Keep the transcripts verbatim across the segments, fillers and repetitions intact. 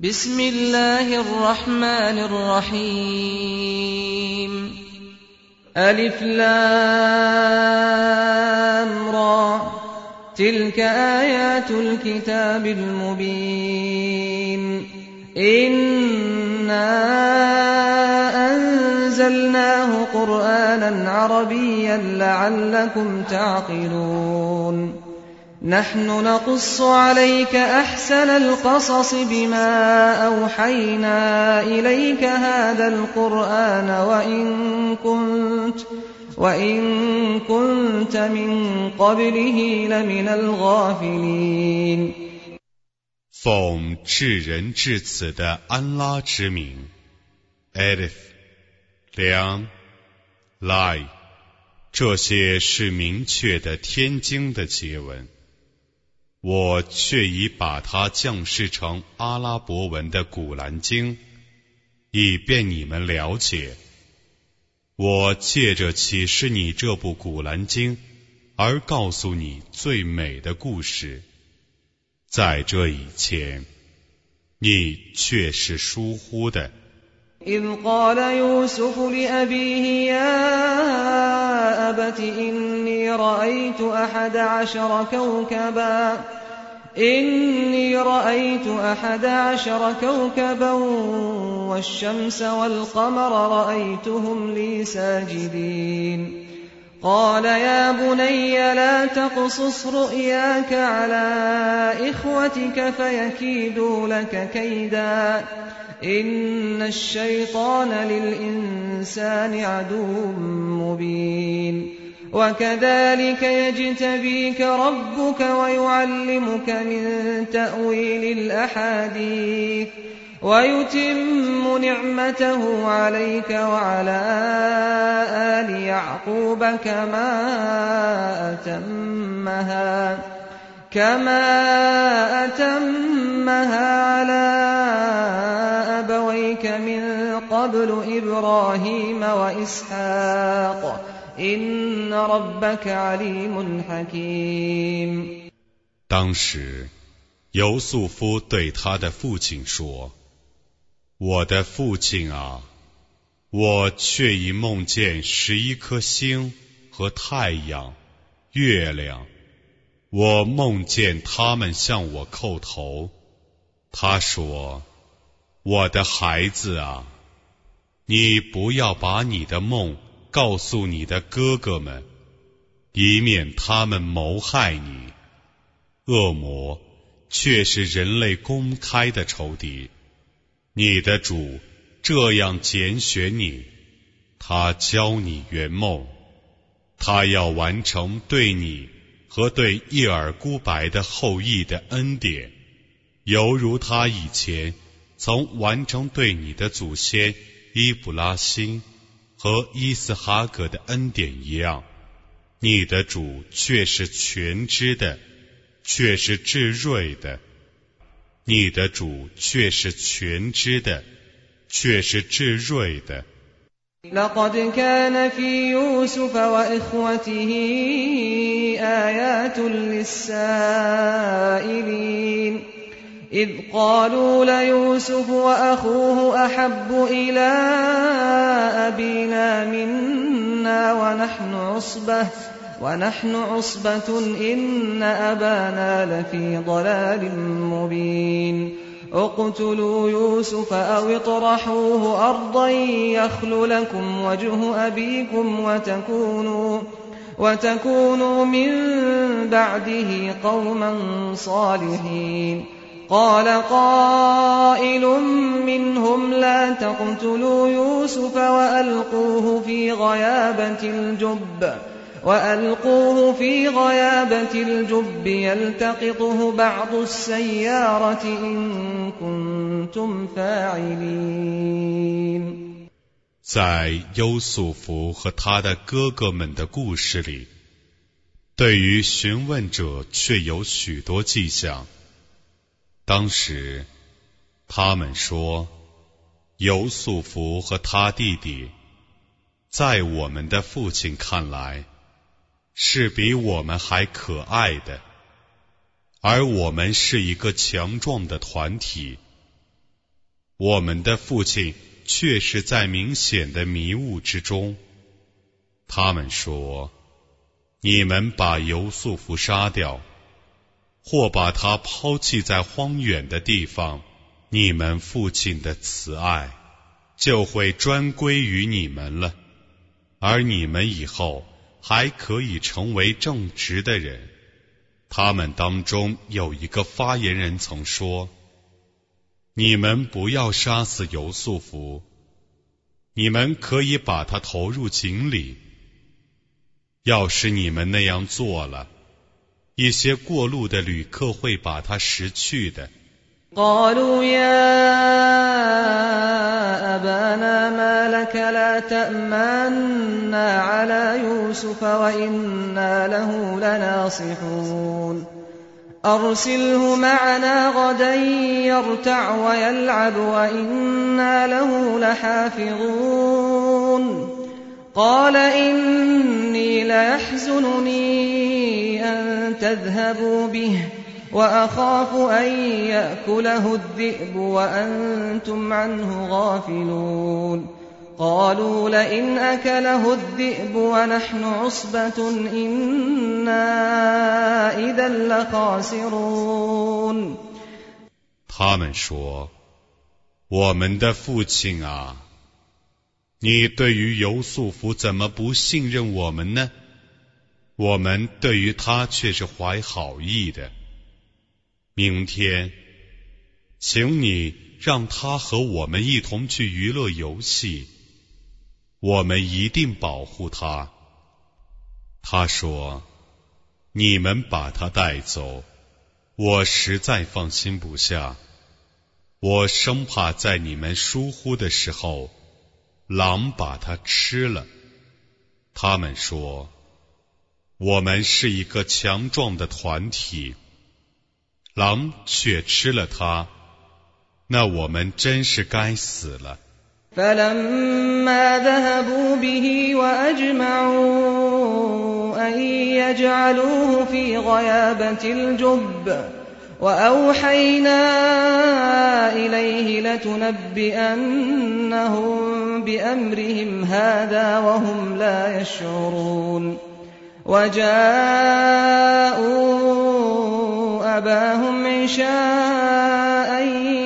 بسم الله الرحمن الرحيم ألف لام را تلك آيات الكتاب المبين إنا أنزلناه قرآنا عربيا لعلكم تعقلون نحن نقص عليك أحسن القصص بما أوحينا إليك هذا القرآن وإن كنت وإن كنت من قبله لمن الغافلين 奉至仁至此的安拉之名 Alif Lam Lai 这些是明确的天经的结文，我却已把它降世成阿拉伯文的古兰经，以便你们了解。我借着启示你这部古兰经而告诉你最美的故事，在这以前你却是疏忽的。 إذ قال يوسف لأبيه يا أبت إني رأيت أحد عشر كوكبا إني رأيت أحد عشر كوكبا والشمس والقمر رأيتهم لي ساجدين قال يا بني لا تقصص رؤياك على إخوتك فيكيدوا لك كيدا إن الشيطان للإنسان عدو مبين وكذلك يجتبيك ربك ويعلمك من تأويل الأحاديث ويتم نعمته عليك وعلى آل يعقوب كما أتمها كما أتمها على أبويك من قبل إبراهيم وإسحاق إن ربك عليم حكيم 当时尤素夫对他的父亲说，我的父亲啊，我却已梦见十一颗星和太阳、月亮，我梦见他们向我叩头。他说，我的孩子啊，你不要把你的梦告诉你的哥哥们，以免他们谋害你。恶魔却是人类公开的仇敌。你的主这样拣选你，他教你圆梦，他要完成对你和对叶尔孤白的后裔的恩典，犹如他以前曾完成对你的祖先伊布拉辛和伊斯哈格的恩典一样。你的主却是全知的，却是至睿的。你的主却是全知的，却是至睿的。 لقد كان في يوسف وإخوته آيات للسائلين إذ قالوا ليوسف وأخوه أحب إلى أبينا منا ونحن عصبة ونحن عصبة إن أبانا لفي ضلال مبين اقتلوا يوسف أو اطرحوه أرضا يخل لكم وجه أبيكم وتكونوا, وتكونوا من بعده قوما صالحين قال قائل منهم لا تقتلوا يوسف وألقوه في غيابة الجب وألقوه في غيابة الجب يلتقطه بعض السيارة إن كنتم فاعلين 在优素福和他的哥哥们的故事里，对于询问者却有许多迹象。当时他们说，尤素福和他弟弟在我们的父亲看来是比我们还可爱的，而我们是一个强壮的团体， 我们的父亲却是在明显的迷雾之中。他们说，你们把尤素夫杀掉，或把他抛弃在荒远的地方，你们父亲的慈爱就会专归于你们了，而你们以后还可以成为正直的人。他们当中有一个发言人曾说，你们不要杀死尤素夫，你们可以把他投入井里。要是你们那样做了，一些过路的旅客会把他拾去的。 قالوا يا أبانا ما لك لا تأمنا على يوسف وإنا له لناصحون أرسله معنا غدا يرتع ويلعب وإنا له لحافظون قال إني ليحزنني أن تذهبوا به وأخاف أن يأكله الذئب وأنتم عنه غافلون قالوا لئن أكله الذئب ونحن عصبة إنا إذا لخاسرون 他们说，我们的父亲啊，你对于尤素夫怎么不信任我们呢？我们对于他却是怀好意的。明天，请你让他和我们一同去娱乐游戏，我们一定保护他。他说，你们把他带走，我实在放心不下，我生怕在你们疏忽的时候，狼把他吃了。他们说，我们是一个强壮的团体，狼却吃了他，那我们真是该死了。 فلما ذهبوا به وأجمعوا أن يجعلوه في غيابة الجب وأوحينا إليه لتنبئنهم بأمرهم هذا وهم لا يشعرون وجاءوا أباهم عشاء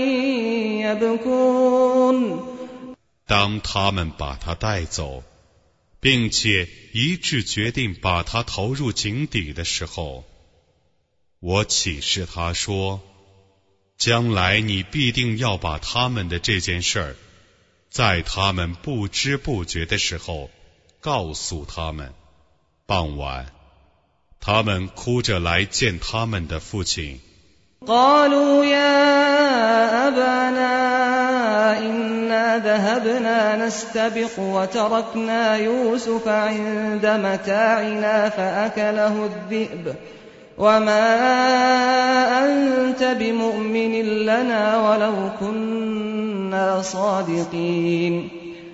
يبكون 当他们把他带走，并且一致决定把他投入井底的时候，我启示他说，将来你必定要把他们的这件事儿，在他们不知不觉的时候告诉他们。傍晚，他们哭着来见他们的父亲。 قالوا يا أبانا إنا ذهبنا نستبق وتركنا يوسف عند متاعنا فأكله الذئب وما أنت بمؤمن لنا ولو كنا صادقين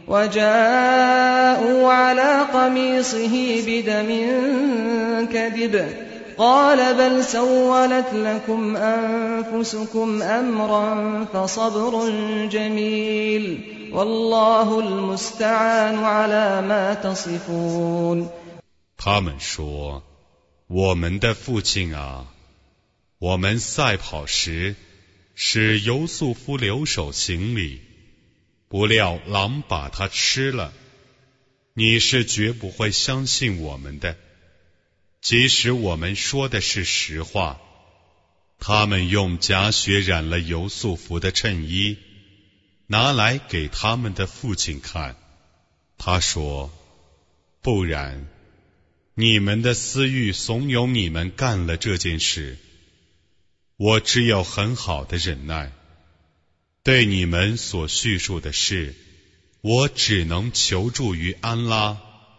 وجاءوا على قميصه بدم كذب قال بل سولت لكم أنفسكم أمرا فصبر جميل والله المستعان على ما تصفون 他们说，我们的父亲啊，我们赛跑时使尤素夫留守行李，不料狼把他吃了，你是绝不会相信我们的，即使我们说的是实话。他们用假血染了尤素夫的衬衣，拿来给他们的父亲看。他说，不然，你们的私欲怂恿你们干了这件事，我只有很好的忍耐。对你们所叙述的事，我只能求助于安拉。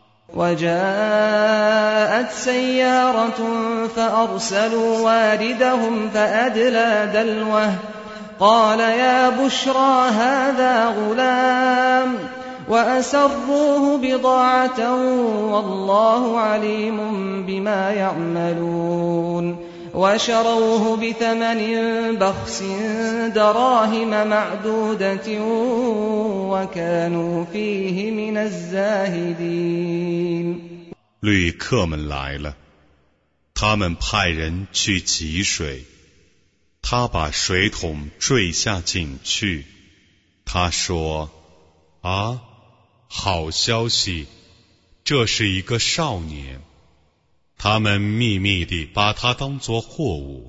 وجاءت سيارة فأرسلوا واردهم فأدلى دلوه قال يا بشرى هذا غلام وأسروه بضاعة والله عليم بما يعملون وشروه بثمن بخس دراهم معدودة وكانوا فيه من الزاهدين。 旅客们来了，他们派人去汲水，他把水桶坠下井去。他说：“啊，好消息，这是一个少年。”他们秘密地把他当作货物。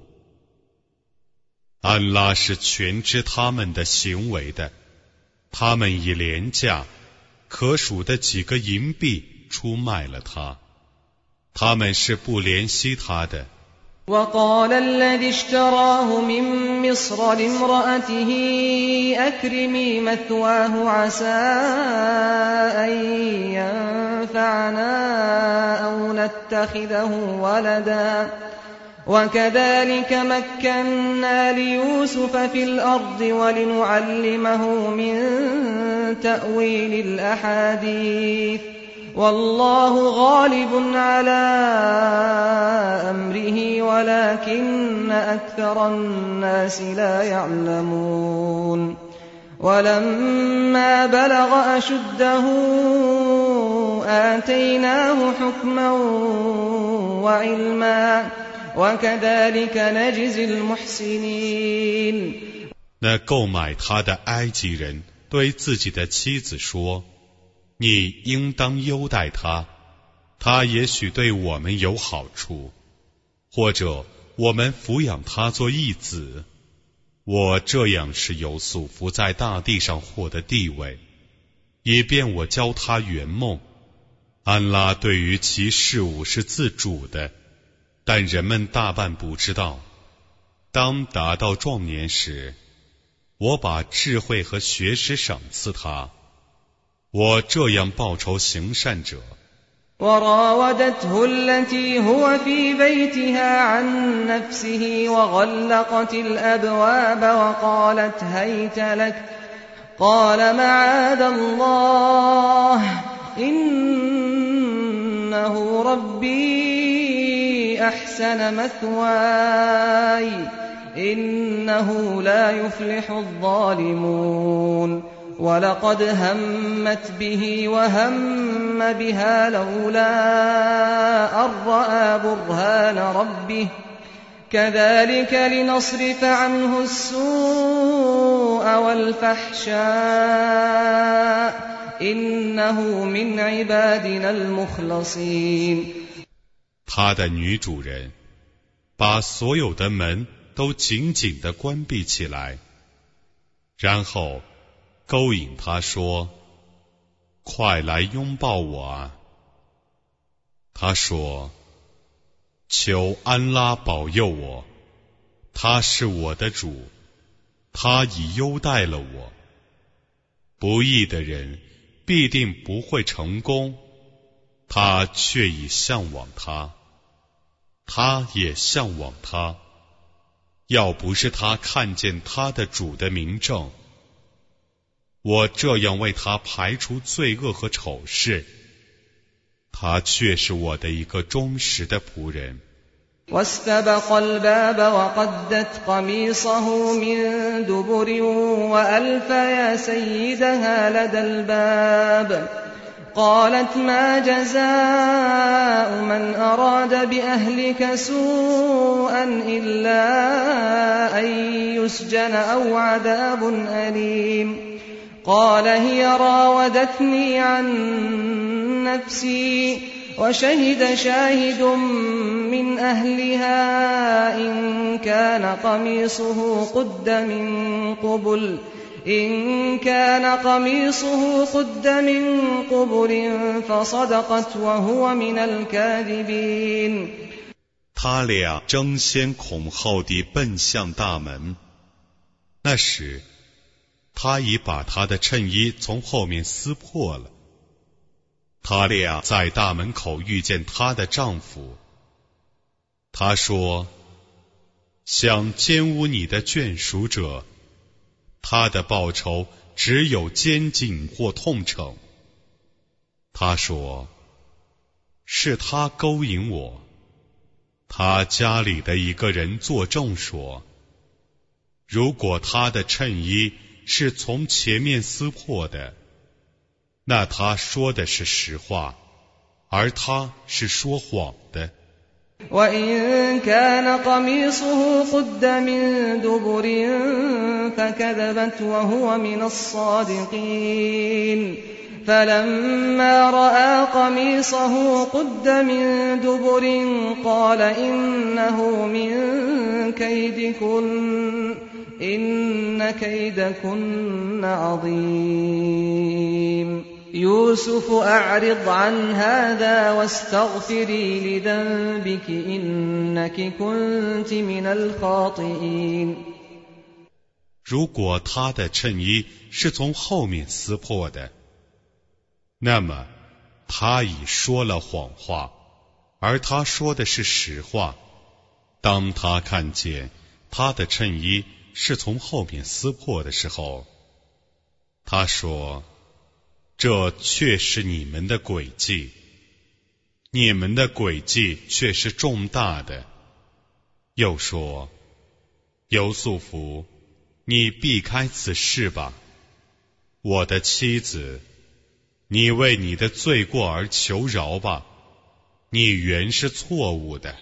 安拉是全知他们的行为的，他们以廉价可数的几个银币出卖了他，他们是不怜惜他的。 وقال الذي اشتراه من مصر لامرأته أكرمي مثواه عسى أن ينفعنا أو نتخذه ولدا وكذلك مكنا ليوسف في الأرض ولنعلمه من تأويل الأحاديث والله غالب على أمره ولكن أكثر الناس لا يعلمون ولما بلغ أشده آتيناه حكما وعلما وكذلك نجزي المحسنين。 那购买他的埃及人对自己的妻子说：“你应当优待他，他也许对我们有好处，或者我们抚养他做义子。我这样是由素福在大地上获得地位，以便我教他圆梦。安拉对于其事物是自主的，但人们大半不知道。当达到壮年时，我把智慧和学识赏赐他。我这样报酬行善者。 وراودته التي هو في بيتها عن نفسه وغلقت الأبواب وقالت هيت لك قال معاذ الله إنه ربي أحسن مثواي إنه لا يفلح الظالمون ولقد همت به وهم بها لولا أن رأى برهان ربه كذلك لنصرف عنه السوء والفحشاء إنه من عبادنا المخلصين。 他的女主人把所有的门都紧紧地关闭起来，然后勾引他说：“快来拥抱我啊！”他说：“求安拉保佑我，他是我的主，他已优待了我。不义的人必定不会成功，他却已向往他，他也向往他。要不是他看见他的主的明证，我这样为他排除罪恶和丑事，他却是我的一个忠实的仆人。 واستبق الباب وقدت قميصه من دبر وألف يا سيدها لدى الباب قالت ما جزاء من أراد بأهلك سوءا إلا أن يسجن أو عذاب أليم قال هي راودتني عن نفسي وشهد شاهد من أهلها إن كان قميصه قد من قبل إن كان قميصه قد من قبل فصدقت وهو من الكاذبين。 他俩争先恐后地奔向大门，那时他已把他的衬衣从后面撕破了。他俩在大门口遇见她的丈夫，他说：“想奸污你的眷属者，他的报酬只有监禁或痛惩。”他说：“是他勾引我， 他家里的一个人作证说，如果他的衬衣是从前面撕破的，那他说的是实话，而他是说谎的。 وإن كان قميصه قد من دبر فكذبت وهو من الصادقين فلما رأى قميصه قد من دبر قال إنه من كيدكن إن كيدكن عظيم يوسف أعرض عن هذا واستغفري لذنبك إنك كنت من الخاطئين。 如果他的衬衣是从后面撕破的，那么他已说了谎话，而他说的是实话。当他看见他的衬衣是从后面撕破的时候，他说，这却是你们的诡计，你们的诡计却是重大的。又说，尤素福，你避开此事吧，我的妻子，你为你的罪过而求饶吧，你原是错误的。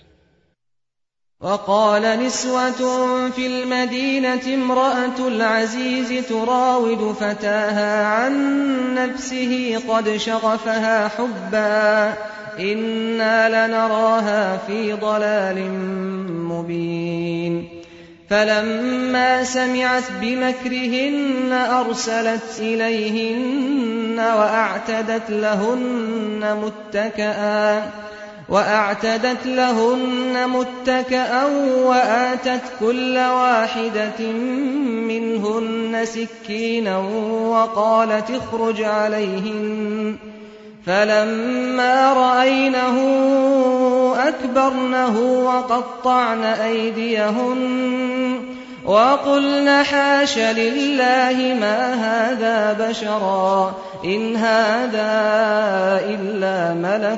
وقال نسوة في المدينة امرأة العزيز تراود فتاها عن نفسه قد شغفها حبا إنا لنراها في ضلال مبين فلما سمعت بمكرهن أرسلت إليهن وأعتدت لهن متكئا وأعتدت لهن متكئا وآتت كل واحدة منهن سكينا وقالت اخرج عليهن فلما رأينه أكبرنه وقطعن أيديهن وقلن حاش لله ما هذا بشرا إن هذا إلا ملك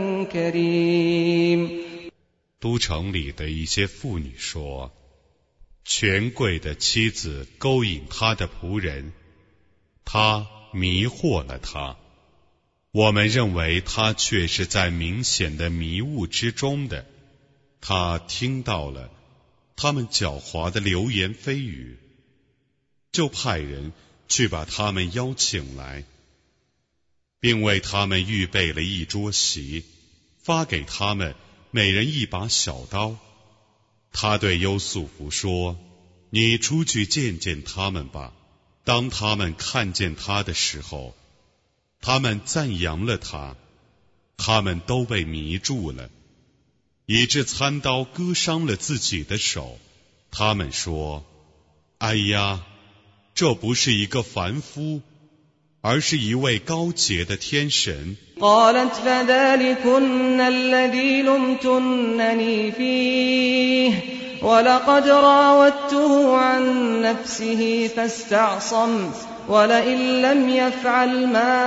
كريم。 都城里的一些妇女说，权贵的妻子勾引他的仆人，他迷惑了他，我们认为他却是在明显的迷雾之中的。他听到了他们狡猾的流言蜚语，就派人去把他们邀请来，并为他们预备了一桌席，发给他们每人一把小刀。他对优素福说，你出去见见他们吧。当他们看见他的时候，他们赞扬了他，他们都被迷住了，以致餐刀割伤了自己的手。他们说，哎呀，这不是一个凡夫，而是一位高洁的天神。 قالت فذلكن الذي لمتنني فيه ولقد راودته عن نفسه فاستعصم ولئن لم يفعل ما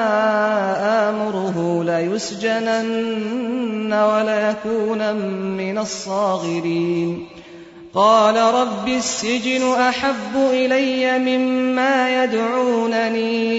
آمره ليسجنن وليكون من الصاغرين قال رب السجن أحب إلي مما يدعونني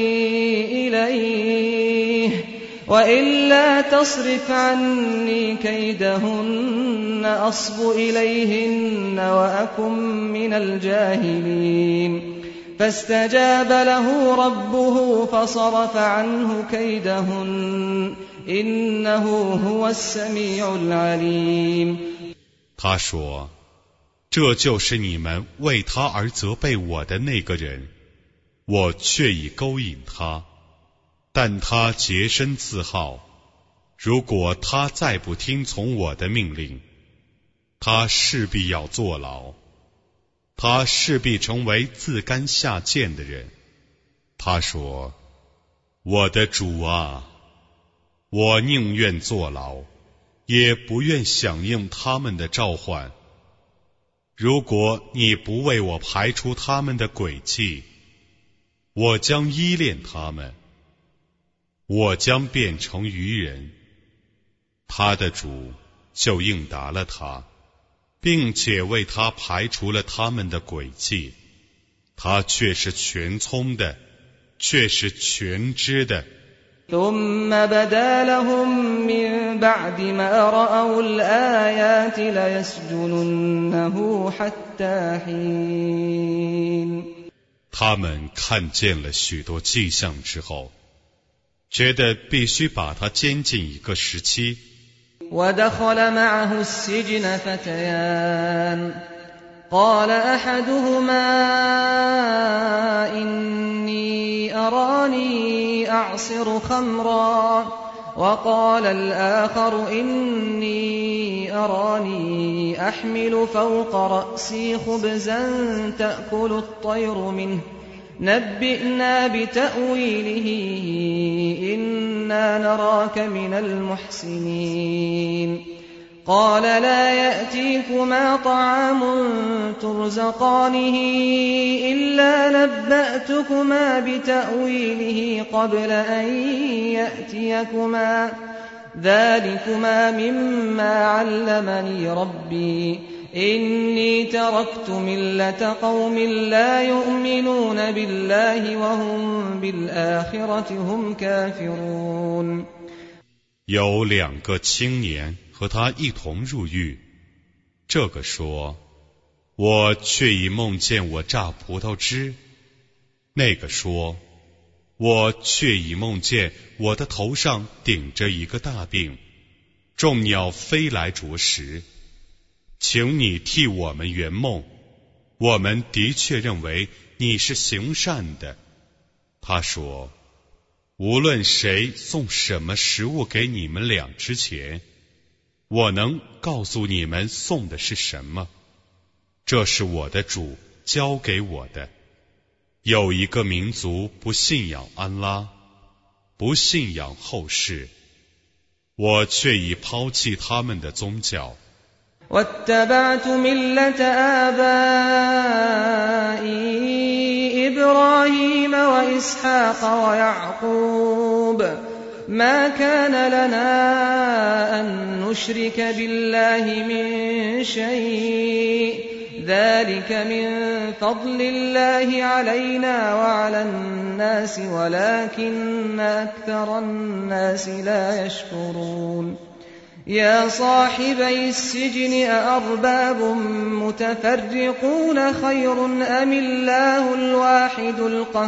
إليه وإلا تصرف عني كيدهن أصب إليهن وأكن من الجاهلين فاستجاب له ربه فصرف عنه كيدهن إنه هو السميع العليم。 他说，这就是你们为他而责备我的那个人，我却已勾引他，但他洁身自好，如果他再不听从我的命令，他势必要坐牢，他势必成为自甘下贱的人。他说，我的主啊，我宁愿坐牢，也不愿响应他们的召唤。如果你不为我排除他们的诡计，我将依恋他们，我将变成愚人。他的主就应答了他，并且为他排除了他们的诡计。他却是全聪的，却是全知的。 ثم بدا لهم من بعد ما رأوا الآيات ليسجننه حتى حين。 他们看见了许多迹象之后，觉得必须把他监禁一个时期。 ودخل معه السجن فتيان قال أحدهما إني أراني أعصر خمرا وقال الآخر إني أراني أحمل فوق رأسي خبزا تأكل الطير منه نبئنا بتأويله إنا نراك من المحسنين قال لا يأتيكما طعام ترزقانه إلا نبأتكما بتأويله قبل أن يأتيكما ذلكما مما علمني ربي إني تركت ملة قوم لا يؤمنون بالله وهم بالآخرة هم كافرون。 有两个青年和他一同入狱，这个说：“我却已梦见我榨葡萄汁。”那个说：“我却已梦见我的头上顶着一个大饼，众鸟飞来啄食。请你替我们圆梦，我们的确认为你是行善的。”他说：“无论谁送什么食物给你们俩之前，我能告诉你们送的是什么？这是我的主教给我的。有一个民族不信仰安拉，不信仰后世，我却已抛弃他们的宗教。 واتبعت ملة آبائي إبراهيم وإسحاق ويعقوب ما كان لنا أن نشرك بالله من شيء ذلك من فضل الله علينا وعلى الناس ولكن أكثر الناس لا يشكرون يا صاحبي السجن أأرباب متفرقون خير أم الله الواحد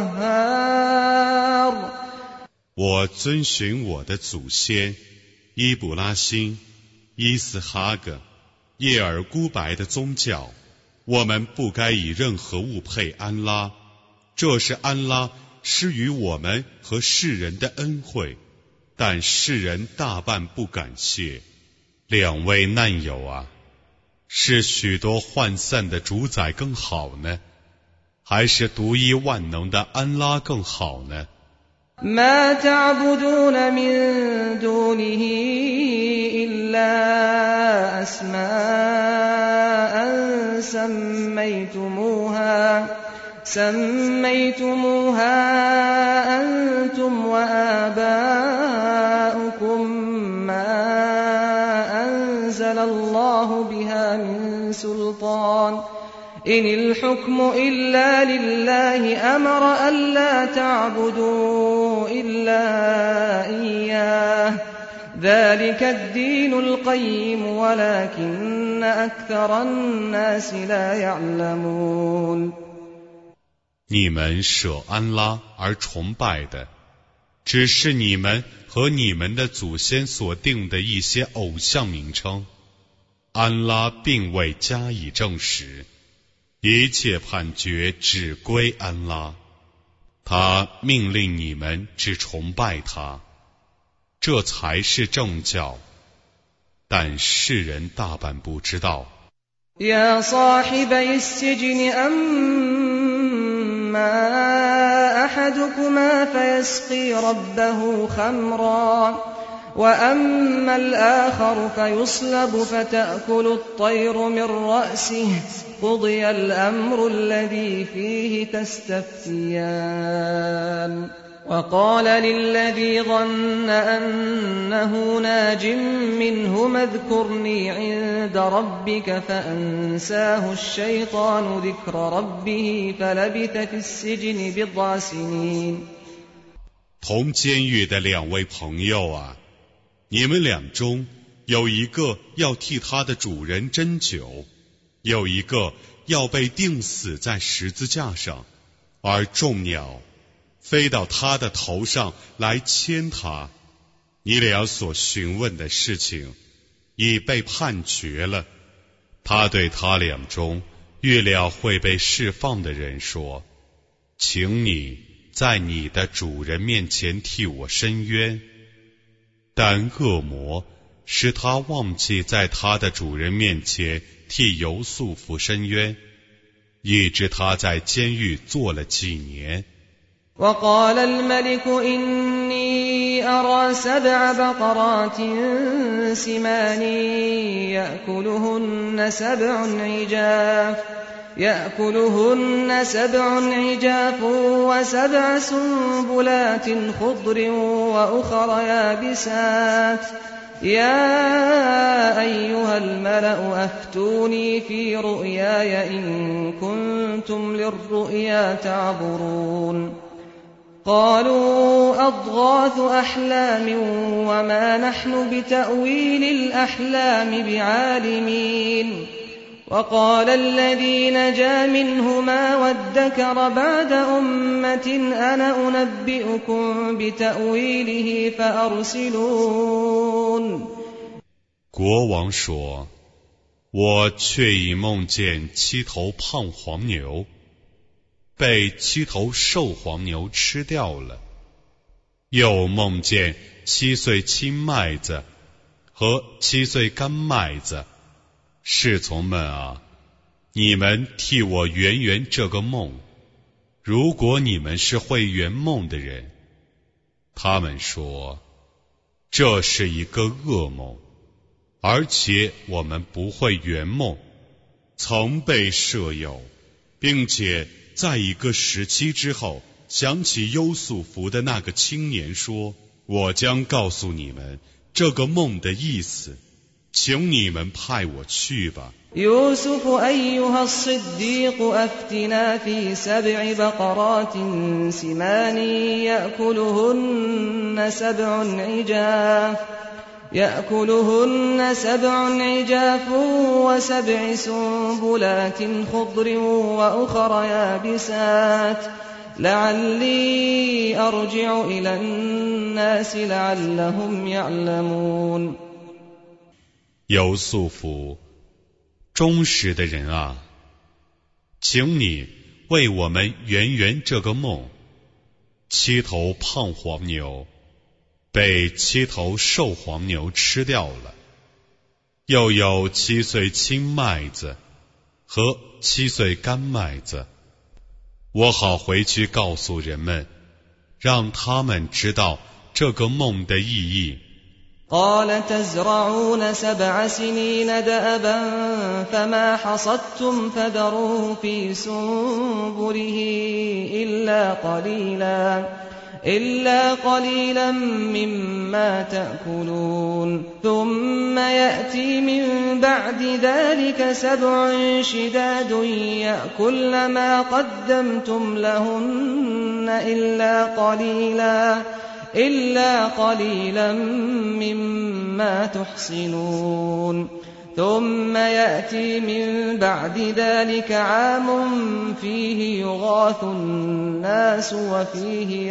القهار。 我遵循我的祖先伊布拉欣、伊斯哈格、叶尔孤白的宗教，我们不该以任何物配安拉，这是安拉施予我们和世人的恩惠，但世人大半不感谢。两位难友啊，是许多涣散的主宰更好呢，还是独一万能的安拉更好呢 ？ما تعبدون من دونه إلا أسماء سميتموها سميتموها أنتم وآباؤكم ما أنزل الله بها من سلطان إن الحكم إلا لله أمر ألا تعبدوا إلا إياه ذلك الدين القيم ولكن أكثر الناس لا يعلمون。 你们舍安拉而崇拜的，只是你们和你们的祖先所定的一些偶像名称，安拉并未加以证实。一切判决只归安拉，他命令你们只崇拜他，这才是正教，但世人大半不知道。 يا صاحبي السجن أما أحدكما فيسقي ربه خمرا وأما الآخر فيصلب فتأكل الطير من رأسه قضي الأمر الذي فيه تستفتيان。 وقال للذي ظن أنه ناج منهم اذكرني عند ربك فأنساه الشيطان ذكر ربه فلبث في السجن بضع سنين。 同监狱的两位朋友啊，你们俩中有一个要替他的主人斟酒，有一个要被钉死在十字架上，而众鸟飞到他的头上来牵他。你俩所询问的事情已被判决了。他对他俩中预料会被释放的人说，请你在你的主人面前替我伸冤。但恶魔使他忘记在他的主人面前替尤素夫伸冤，以致他在监狱坐了几年。 وقال الملك إني أرى سبع بقرات سمان يأكلهن سبع عجاف يأكلهن سبع عجاف وسبع سنبلات خضر وأخر يابسات يا أيها الملأ أفتوني في رؤياي إن كنتم للرؤيا تعبرون قالوا أضغاث أحلام وما نحن بتأويل الأحلام بعالمين وقال الذي نجا منهما وادكر بعد أمة أنا أنبئكم بتأويله فأرسلون。 国王说，我却已梦见七头胖黄牛被七头瘦黄牛吃掉了，又梦见七穗青麦子和七穗干麦子。侍从们啊，你们替我圆圆这个梦，如果你们是会圆梦的人。他们说，这是一个噩梦，而且我们不会圆梦，曾被舍友，并且在一个时期之后，想起优素福的那个青年说，我将告诉你们这个梦的意思，请你们派我去吧。 يوسف أيها الصديق أفتنا في سبع بقرات سمان يأكلهن سبع عجاف يأكلهن سبع عجاف وسبع سنبلات خضر وأخر يابسات لعلي أرجع إلى الناس لعلهم يعلمون。 尤素福，忠实的人啊，请你为我们圆圆这个梦。七头胖黄牛被七头瘦黄牛吃掉了，又有七穗青麦子和七穗干麦子，我好回去告诉人们，让他们知道这个梦的意义。 قال تزرعون سبع سنين دأبا فما حصدتم فذروه في سنبله إلا قليلا إلا قليلا مما تأكلون ثم يأتي من بعد ذلك سبع شداد يأكلن ما قدمتم لهن إلا قليلا إلا قليلا مما تحصنون ثم يأتي من بعد ذلك عام فيه يغاث الناس وفيه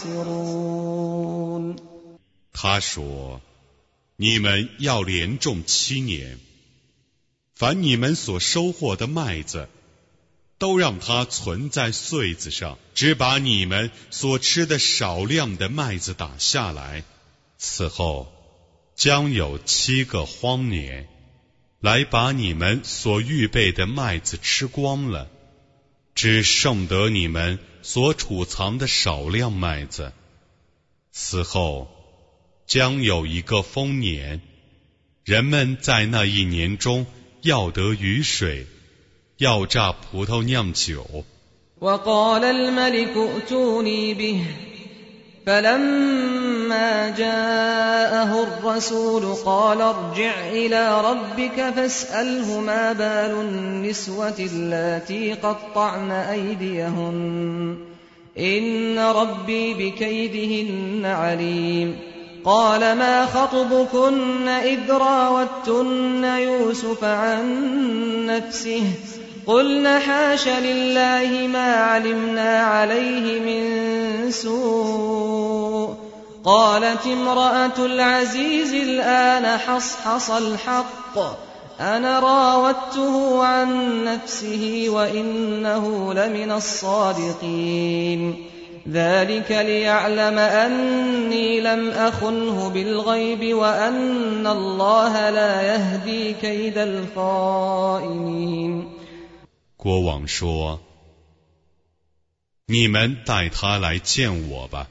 يعصرون。 他说，你们要连种七年，凡你们所收获的麦子都让它存在穗子上，只把你们所吃的少量的麦子打下来。此后将有七个荒年，来把你们所预备的麦子吃光了，只剩得你们所储藏的少量麦子。此后将有一个丰年，人们在那一年中要得雨水，要榨葡萄酿酒。 وقال الملك ائتوني به فلما جاءه الرسول قال ارجع إلى ربك فاسأله ما بال النسوة اللاتي قطعن أيديهن إن ربي بكيدهن عليم قال ما خطبكن إذ راوتن يوسف عن نفسه قلن حاش لله ما علمنا عليه من سوء قالت امرأة العزيز الآن حصحص الحق أنا راودته عن نفسه وإنه لمن الصادقين ذلك ليعلم أني لم أخنه بالغيب وأن الله لا يهدي كيد الخائنين。 国王说：“你们带他来见我吧。”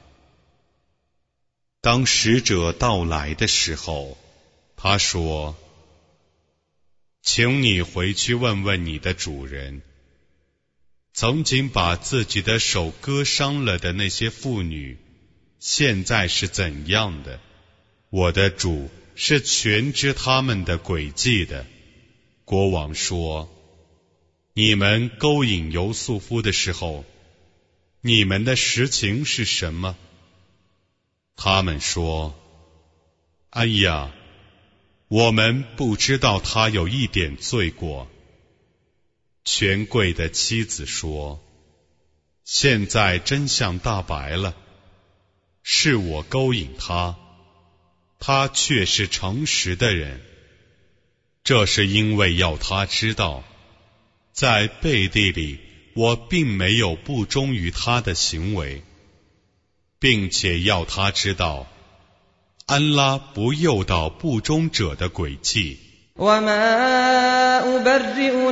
当使者到来的时候，他说：“请你回去问问你的主人，曾经把自己的手割伤了的那些妇女，现在是怎样的？我的主是全知他们的诡计的。”国王说：“你们勾引尤素夫的时候，你们的实情是什么？”他们说：“哎呀，我们不知道他有一点罪过。”权贵的妻子说：“现在真相大白了，是我勾引他，他却是诚实的人。这是因为要他知道，在背地里我并没有不忠于他的行为，并且要他知道，安拉不诱导不忠者的诡计。 وما أبرئ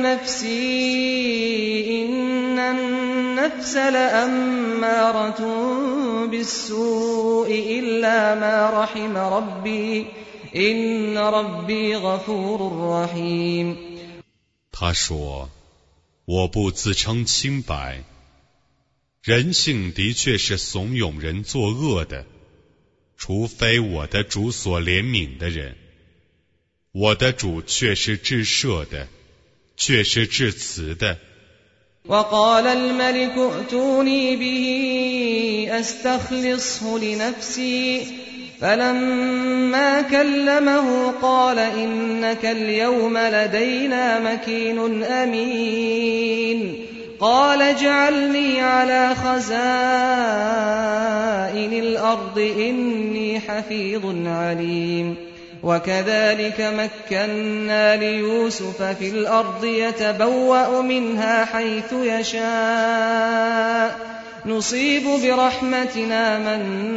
نفسي إن النفس لأمارة بالسوء إلا ما رحم ربي إن ربي غفور رحيم。 他说：“我不自称清白，人性的确是怂恿人作恶的，除非我的主所怜悯的人。我的主却是至赦的，却是至慈的。” وقال الملك ائتوني به أستخلصه لنفسي فلما كلمه قال إنك اليوم لدينا مكين أمين قال اجعلني على خزائن الأرض إني حفيظ عليم وكذلك مكنا ليوسف في الأرض يتبوأ منها حيث يشاء نصيب برحمتنا من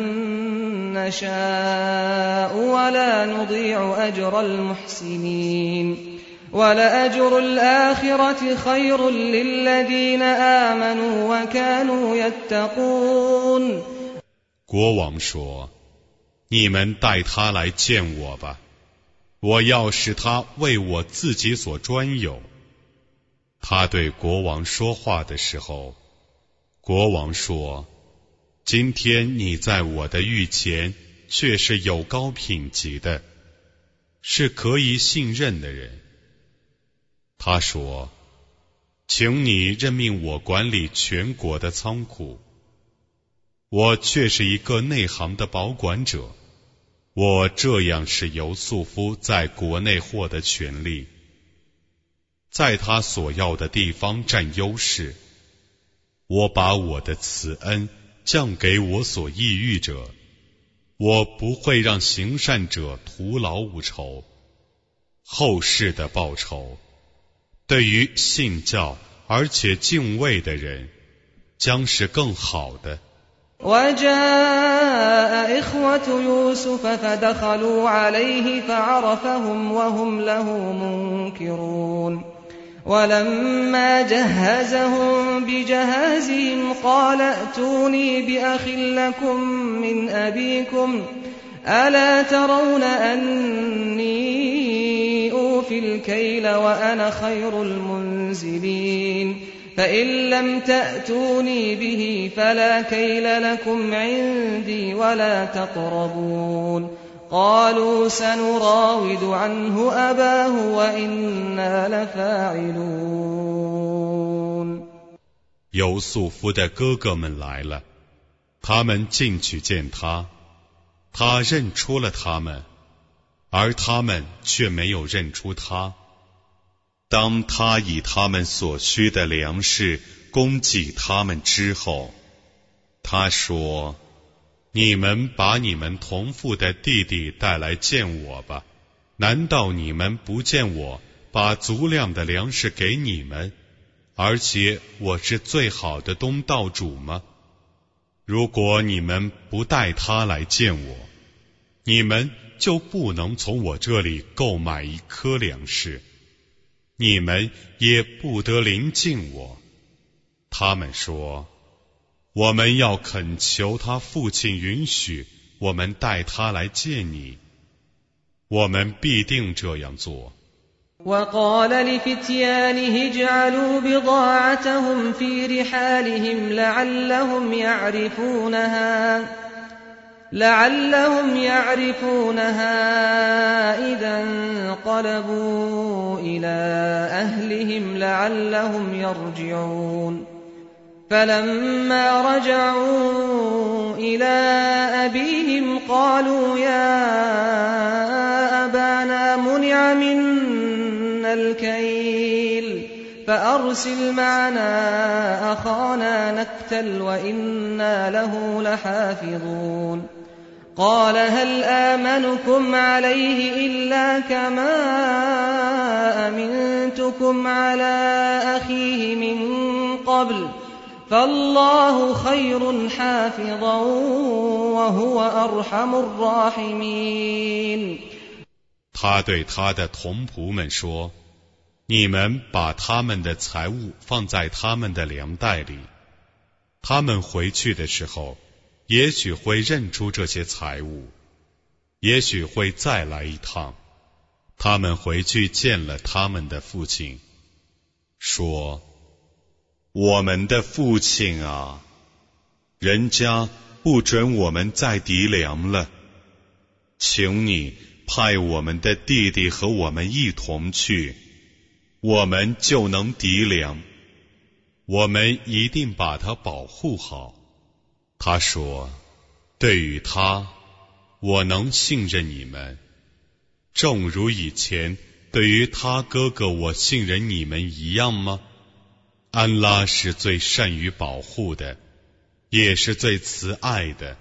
نشاء ولا نضيع أجر المحسنين ولأجر الآخرة خير للذين آمنوا وكانوا يتقون。 国王说：“你们带他来见我吧，我要使他为我自己所专有。”他对国王说话的时候，国王说：“今天你在我的御前却是有高品级的，是可以信任的人。”他说：“请你任命我管理全国的仓库，我却是一个内行的保管者，我这样使尤素夫在国内获得权利，在他所要的地方占优势。我把我的慈恩降给我所抑郁者，我不会让行善者徒劳无酬。后世的报酬，对于信教而且敬畏的人，将是更好的。 وجاء إخوة يوسف فدخلوا عليه فعرفهم وهم له منكرون ولما جهزهم بجهازهم قال ائتوني بأخ لكم من أبيكم ألا ترون أني أوفي الكيل وأنا خير المنزلين فإن لم تأتوني به فلا كيل لكم عندي ولا تقربون قالوا سنراود عنه أباه وإنا لفاعلون 由素夫的哥哥们来了，他们进去见他，他认出了他们，而他们却没有认出他。当他以他们所需的粮食供给他们之后，他说：你们把你们同父的弟弟带来见我吧，难道你们不见我把足量的粮食给你们，而且我是最好的东道主吗？如果你们不带他来见我，你们就不能从我这里购买一颗粮食，你们也不得临近我。他们说：我们要恳求他父亲允许我们带他来见你，我们必定这样做。 وقال لفتيانه اجعلوا بضاعتهم في رحالهم لعلهم يعرفونها لعلهم يعرفونها إذا انقلبوا إلى أهلهم لعلهم يرجعون فلما رجعوا إلى أبيهم قالوا يا أبانا منع منا الكيل فأرسل معنا أخانا نكتل وإنا له لحافظون قال هل آمنكم عليه إلا كما أمنتكم على أخيه من قبل فالله خير حافظا وهو أرحم الراحمين。 他对他的同仆们说：你们把他们的财物放在他们的粮袋里，他们回去的时候，也许会认出这些财物，也许会再来一趟。他们回去见了他们的父亲，说：我们的父亲啊，人家不准我们再籴粮了，请你派我们的弟弟和我们一同去，我们就能籴粮，我们一定把他保护好。他说：对于他，我能信任你们，正如以前对于他哥哥我信任你们一样吗？安拉是最善于保护的，也是最慈爱的。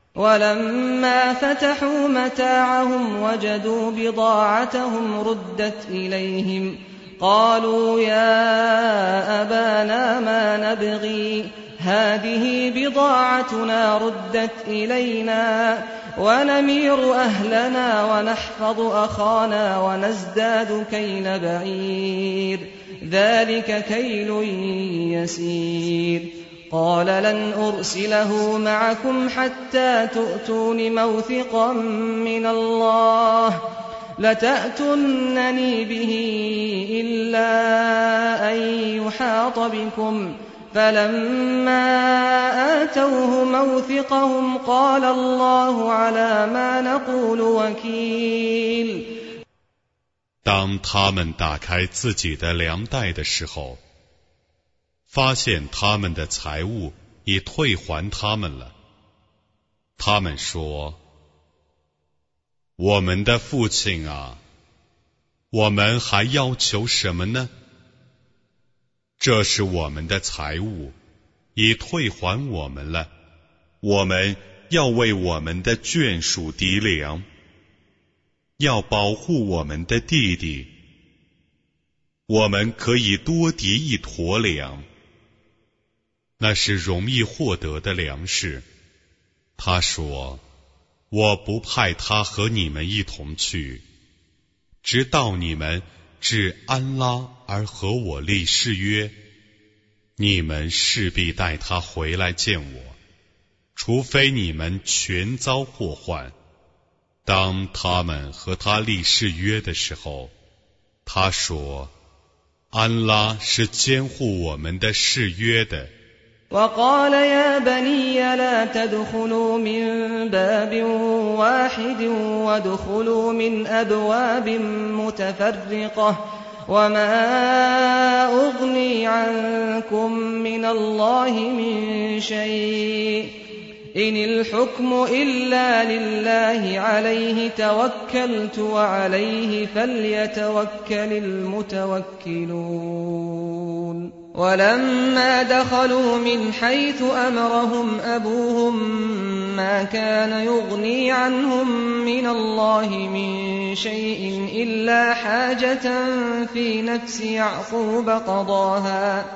ولما فتحوا متاعهم وجدوا بضاعتهم ردت إليهم قالوا يا أبانا ما نبغي هذه بضاعتنا ردت إلينا ونمير أهلنا ونحفظ أخانا ونزداد كيل بعير ذلك كيل يسير قال لن أرسله معكم حتى تؤتون موثقا من الله لتأتنني به إلا أن يحاط بكم فلما آتوه موثقهم قال الله على ما نقول وكيل。 当他们打开自己的粮袋的时候，发现他们的财物已退还他们了。他们说：我们的父亲啊，我们还要求什么呢？这是我们的财物，已退还我们了，我们要为我们的眷属籴粮，要保护我们的弟弟，我们可以多籴一砣粮，那是容易获得的粮食。他说：我不派他和你们一同去，直到你们至安拉而和我立誓约，你们势必带他回来见我，除非你们全遭祸患。当他们和他立誓约的时候，他说： 安拉是监护我们的誓约的。 وقال يا بني لا تدخلوا من باب واحد وادخلوا من أبواب متفرقة وما أغني عنكم من الله من شيء إن الحكم إلا لله عليه توكلت وعليه فليتوكل المتوكلون ولما دخلوا من حيث أمرهم أبوهم ما كان يغني عنهم من الله من شيء إلا حاجة في نفس يعقوب قضاها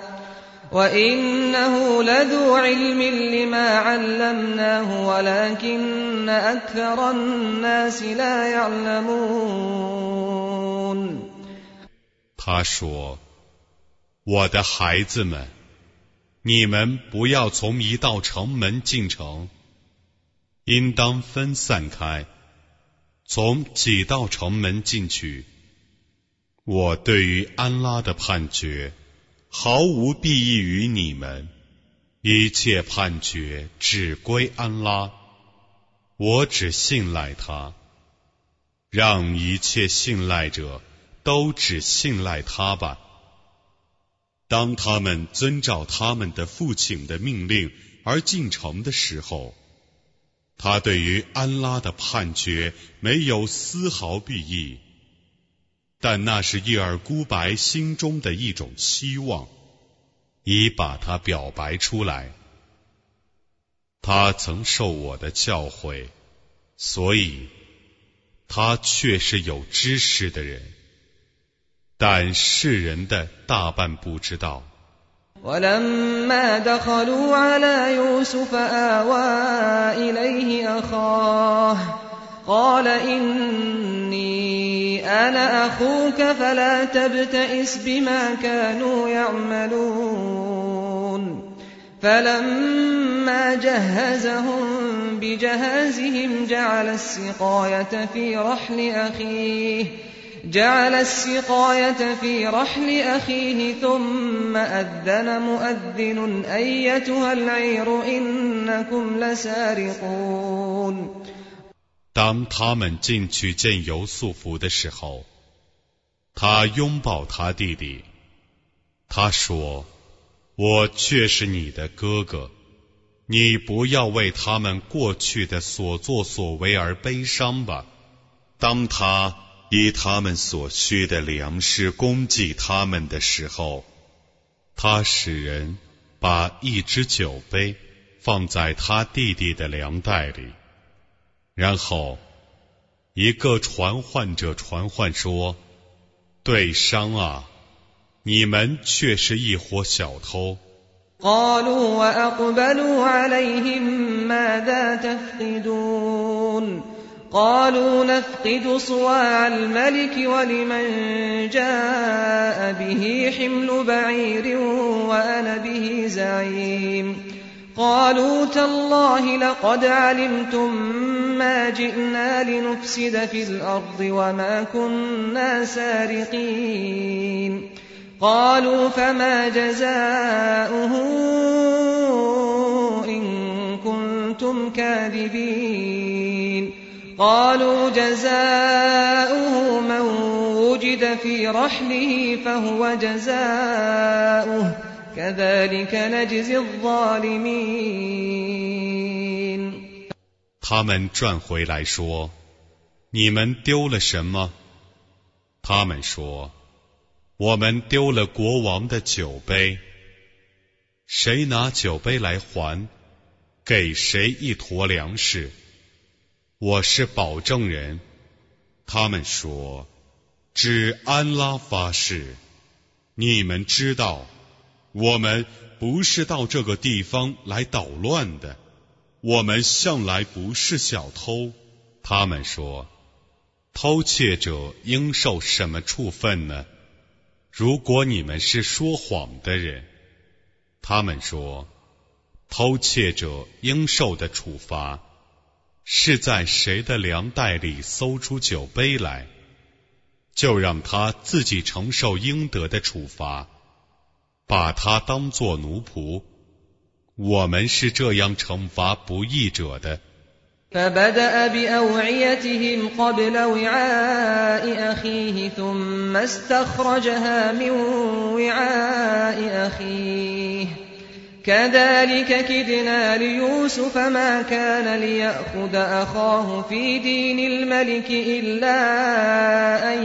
وإنه لذو علم لما علمناه ولكن أكثر الناس لا يعلمون 他说，我的孩子们，你们不要从一道城门进城，应当分散开，从几道城门进去。我对于安拉的判决毫无裨益于你们，一切判决只归安拉，我只信赖他，让一切信赖者都只信赖他吧。当他们遵照他们的父亲的命令而进城的时候，他对于安拉的判决没有丝毫裨益，但那是叶尔孤白心中的一种希望，已把它表白出来。他曾受我的教诲，所以他却是有知识的人，但世人的大半不知道。 ولما دخلوا على يوسف آوى إليه أخاه قال إني أنا أخوك فلا تبتئس بما كانوا يعملون فلما جهزهم بجهازهم جعل السقاية في رحل أخيه جعل السقاية في رحل أخيه ثم أذن مؤذن أيتها العير إنكم لسارقون 当他们进去见尤素弗的时候，他拥抱他弟弟，他说：我却是你的哥哥，你不要为他们过去的所作所为而悲伤吧。当他以他们所需的粮食供给他们的时候，他使人把一只酒杯放在他弟弟的粮袋里，然后一个传唤者传唤说：对商啊，你们却是一伙小偷。 قالوا وأقبلوا عليهم ماذا تفقدون قالوا نفقد صواع الملك ولمن جاء به حمل بعير وأنا به زعيم قالوا تالله لقد علمتم ما جئنا لنفسد في الأرض وما كنا سارقين قالوا فما جزاؤه إن كنتم كاذبين قالوا جزاؤه من وجد في رحله فهو جزاؤه كذلك نجزي الظالمين 他们转回来说：你们丢了什么？他们说：我们丢了国王的酒杯。谁拿酒杯来还，给谁一坨粮食。我是保证人。他们说：指安拉发誓，你们知道，我们不是到这个地方来捣乱的，我们向来不是小偷。他们说：偷窃者应受什么处分呢？如果你们是说谎的人。他们说：偷窃者应受的处罚是在谁的粮袋里搜出酒杯来， 就让他自己承受应得的处罚，把他当作奴仆。我们是这样惩罚不义者的。 فبدأ بأوعيتهم قبل وعاء أخيه ثم استخرجها من وعاء أخيه كذلك كدنا ليوسف ما كان ليأخذ أخاه في دين الملك إلا أن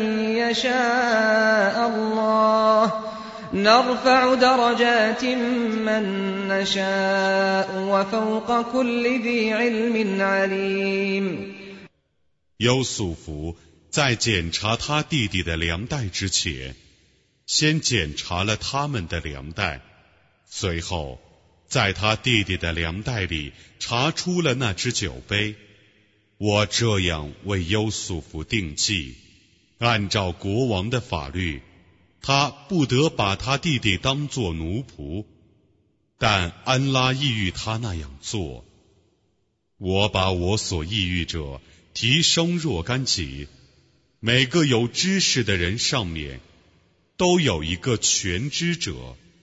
يشاء الله نرفع درجات من نشاء وفوق كل ذي علم عليم。 优素福在检查他弟弟的粮袋之前，先检查了他们的粮袋，随后在他弟弟的粮袋里查出了那只酒杯。我这样为优素福定计，按照国王的法律，他不得把他弟弟当作奴仆，但安拉抑郁他那样做。我把我所抑郁者提升若干级，每个有知识的人上面都有一个全知者。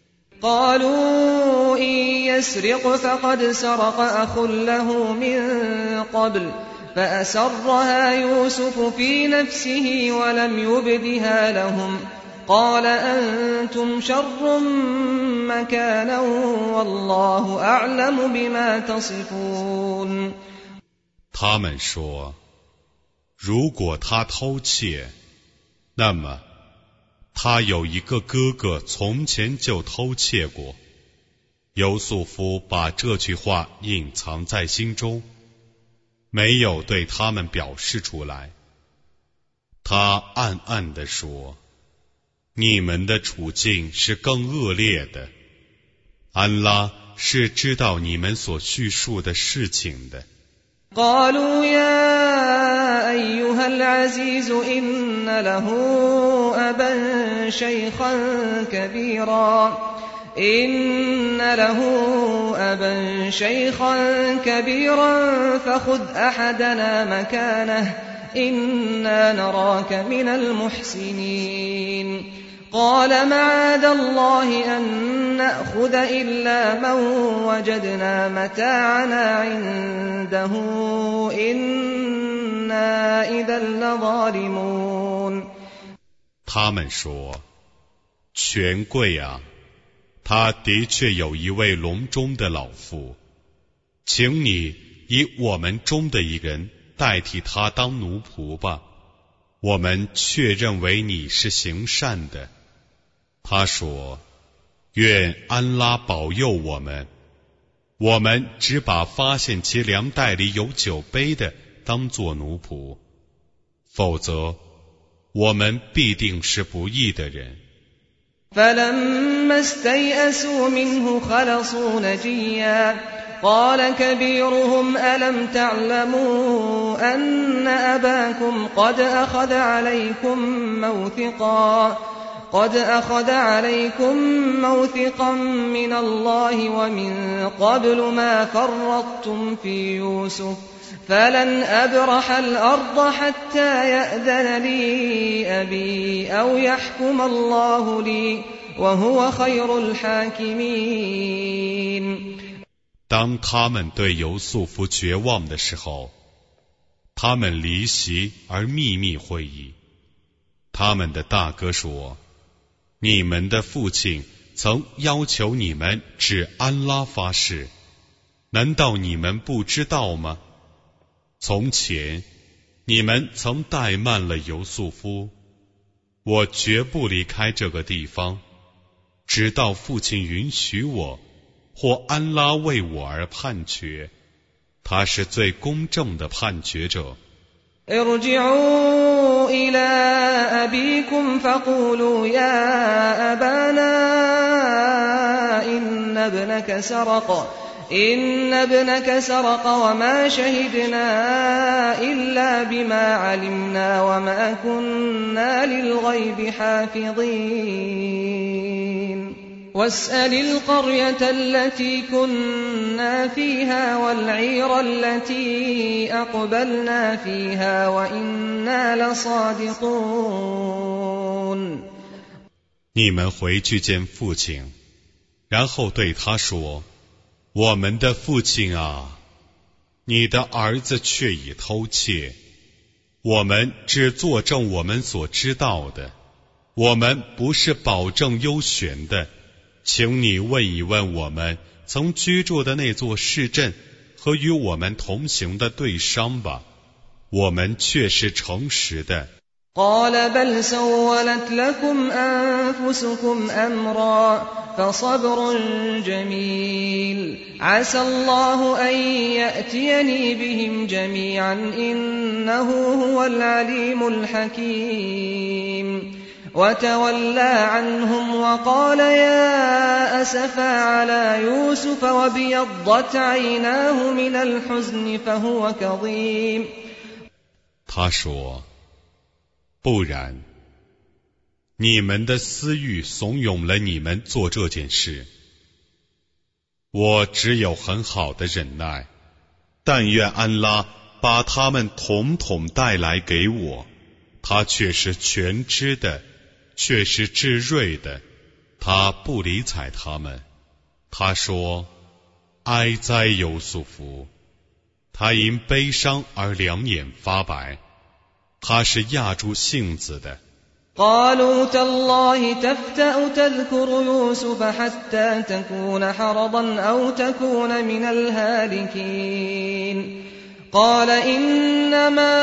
قالوا إن يسرق فقد سرق أخ له من قبل فأسرها يوسف في نفسه ولم يبدها لهم قال أنتم شر مكانا والله أعلم بما تصفون。 他们说，如果他偷窃，那么他有一个哥哥从前就偷窃过。优素福把这句话隐藏在心中，没有对他们表示出来。他暗暗地说，你们的处境是更恶劣的，安拉是知道你们所叙述的事情的。 قالوا يا أيها العزيز إن له أبا شيخا كبيرا إن له أبا شيخا كبيرا فخذ أحدنا مكانه إنا نراك من المحسنين قال معاذ الله أن نأخذ إلا من وجدنا متاعنا عنده إنا إذا لظالمون。 他们说，权贵啊，他的确有一位笼中的老妇，请你以我们中的一人代替他当奴仆吧，我们却认为你是行善的。他说，愿安拉保佑我们，我们只把发现其粮袋里有酒杯的当作奴仆，否则我们必定是不义的人。 فلما استيئسوا منه خلصوا نجيا قال كبيرهم ألم تعلموا أن أباكم قد أخذ عليكم موثقا قد أخذ عليكم موثقا من الله ومن قبل ما فرطتم في يوسف فلن أبرح الأرض حتى يأذن لي أبي أو يحكم الله لي وهو خير الحاكمين。 当他们对尤素福绝望的时候，他们离席而秘密会议。他们的大哥说，你们的父亲曾要求你们指安拉发誓，难道你们不知道吗？从前你们曾怠慢了尤素夫，我绝不离开这个地方，直到父亲允许我，或安拉为我而判决，他是最公正的判决者。 ارجعوا إلى أبيكم فقولوا يا أبانا إن ابنك سرق إن ابنك سرق وما شهدنا إلا بما علمنا وما كنا للغيب حافظين。 واسأل القرية التي كنا فيها والعير التي أقبلنا فيها وإنا لصادقون。 你们回去见父亲，然后对他说：我们的父亲啊，你的儿子却已偷窃，我们只作证我们所知道的，我们不是保证优选的。请你问一问我们曾居住的那座市镇和与我们同行的对商吧，我们却是诚实的。 قال بل سولت لكم أنفسكم أمرا فصبر جميل عسى الله أن يأتيني بهم جميعا إنه هو العليم الحكيم وتولى عنهم وقال يا أسفا على يوسف وابيضت عيناه من الحزن فهو كظيم。 他说不然，你们的私欲怂恿了你们做这件事，我只有很好的忍耐，但愿安拉把他们统统带来给我，他却是全知的，却是至睿的，他不理睬他们。他说：哀哉尤素夫，他因悲伤而两眼发白，他是压住性子的。 قالوا تالله تفتأ تذكر يوسف حتى تكون حرضا أو تكون من الهالكين قال إنما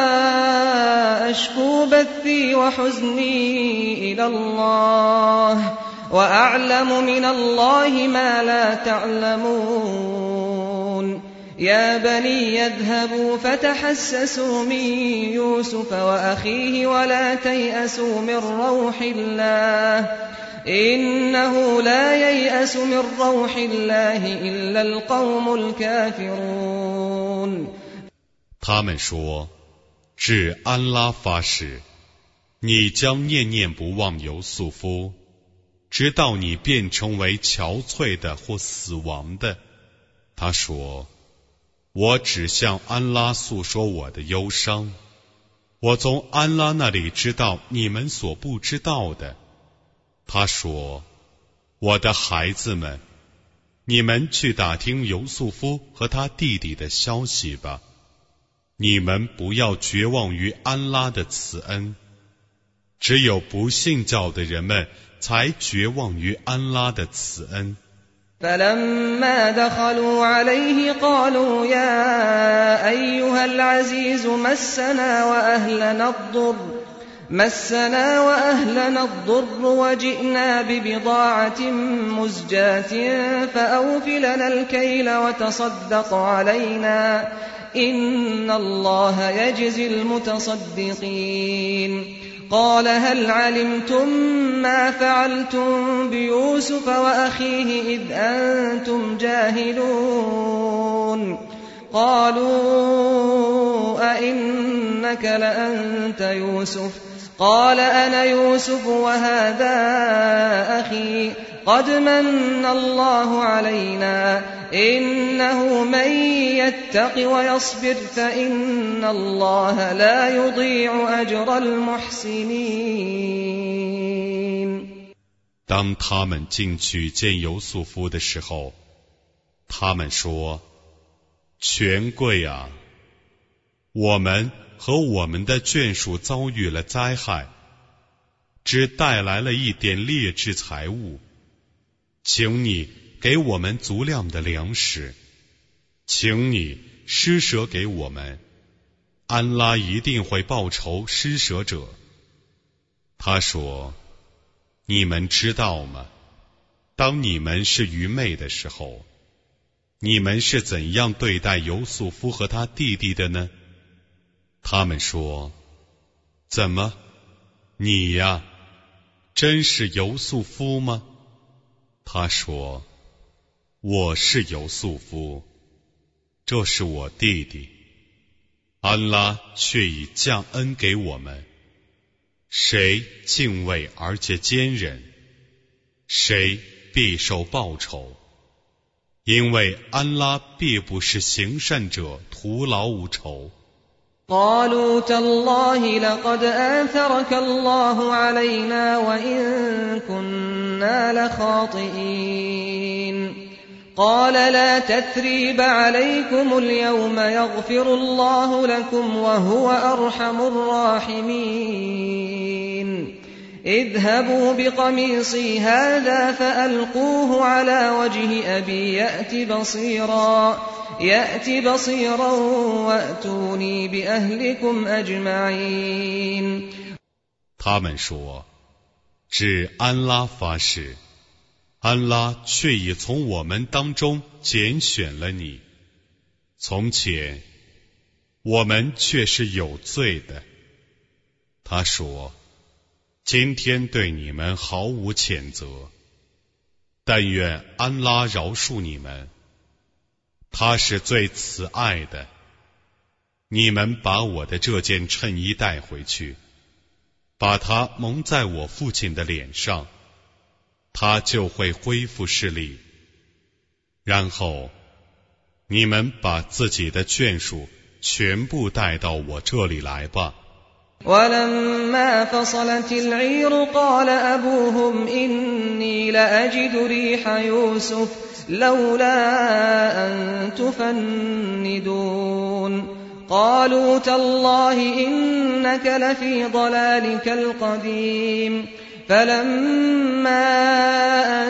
أشكو بثي وحزني إلى الله وأعلم من الله ما لا تعلمون يا بني يذهبوا فتحسسوا من يوسف وأخيه ولا تيأسوا من روح الله إنه لا ييأس من روح الله إلا القوم الكافرون。 他们说：至安拉发誓，你将念念不忘尤素夫，直到你变成为憔悴的或死亡的。他说：我只向安拉诉说我的忧伤，我从安拉那里知道你们所不知道的。他说：我的孩子们，你们去打听尤素夫和他弟弟的消息吧，你们不要绝望于安拉的慈恩，只有不信教的人们才绝望于安拉的慈恩。 فلما دخلوا عليه قالوا يا أيها العزيز مسنا وأهلنا الضر مسنا وأهلنا الضر وجئنا ببضاعة مزجاة فأوف لنا الكيل وتصدق علينا إن الله يجزي المتصدقين قال هل علمتم ما فعلتم بيوسف وأخيه إذ أنتم جاهلون قالوا أئنك لأنت يوسف قال أنا يوسف وهذا أخي قد من الله علينا إنه من يتق ويصبر فإن الله لا يضيع أجر المحسنين。 当他们进去见尤素夫的时候，他们说：权贵啊，我们和我们的眷属遭遇了灾害，只带来了一点劣质财物，请你给我们足量的粮食，请你施舍给我们，安拉一定会报酬施舍者。他说：你们知道吗？当你们是愚昧的时候，你们是怎样对待尤素夫和他弟弟的呢？他们说：怎么，你呀，真是尤素夫吗？他说：我是尤素夫，这是我弟弟，安拉却已降恩给我们。谁敬畏而且坚忍，谁必受报酬，因为安拉必不是行善者徒劳无酬。 قالوا تالله لقد آثرك الله علينا وإن كنا لخاطئين قال لا تثريب عليكم اليوم يغفر الله لكم وهو أرحم الراحمين اذهبوا بقميصي هذا فألقوه على وجه أبي يأت بصيرا يأت بصيرا وأتوني بأهلكم أجمعين 他们说，指安拉发誓，安拉却已从我们当中拣选了你。从前，我们却是有罪的。他说，今天对你们毫无谴责，但愿安拉饶恕你们，他是最慈爱的。你们把我的这件衬衣带回去，把它蒙在我父亲的脸上，他就会恢复视力。然后你们把自己的眷属全部带到我这里来吧。 ولما فصلت العير قال أبوهم إني لأجد ريح يوسف لولا أن تفندون قالوا تالله إنك لفي ضلالك القديم فلما أن